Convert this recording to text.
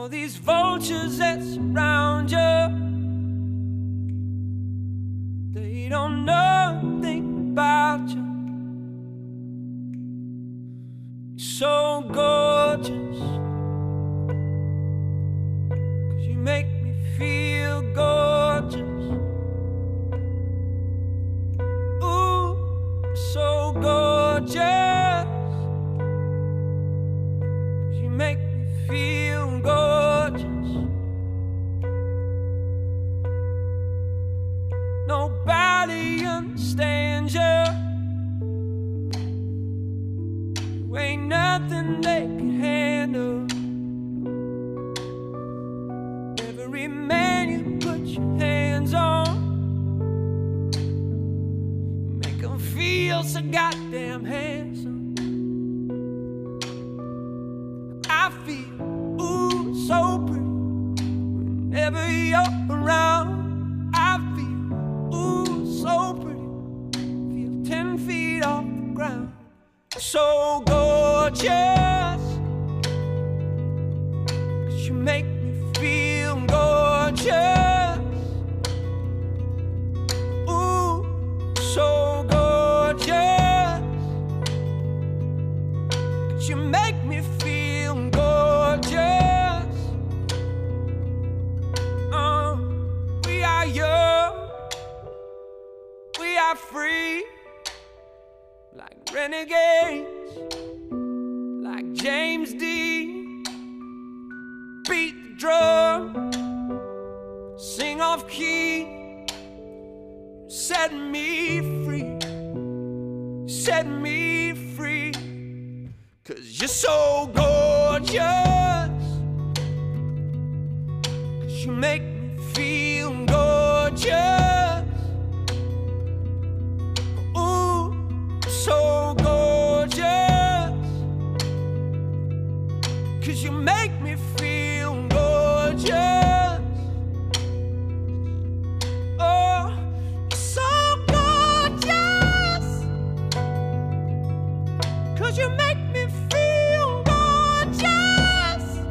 All these vultures that surround you, they don't know nothing about you. You're so gorgeous, 'cause you make me feel gorgeous. Ooh, so gorgeous, 'cause you make me feel gorgeous. Nobody understands you. You ain't nothing they can handle. Every man you put your hands on, you make them feel so goddamn handsome. I feel, ooh, so pretty whenever you're around. I feel, ooh, so pretty, feel 10 feet off the ground. So gorgeous, 'cause you make me feel gorgeous. Ooh, so gorgeous, 'cause you make me feel gorgeous. We are young, we are free, like renegades, like James Dean. Beat the drum, sing off key, set me free, set me free. 'Cause you're so gorgeous, 'cause you make me feel gorgeous. Ooh, so gorgeous, 'cause you make me feel gorgeous. Oh, you're so gorgeous, 'cause you make me feel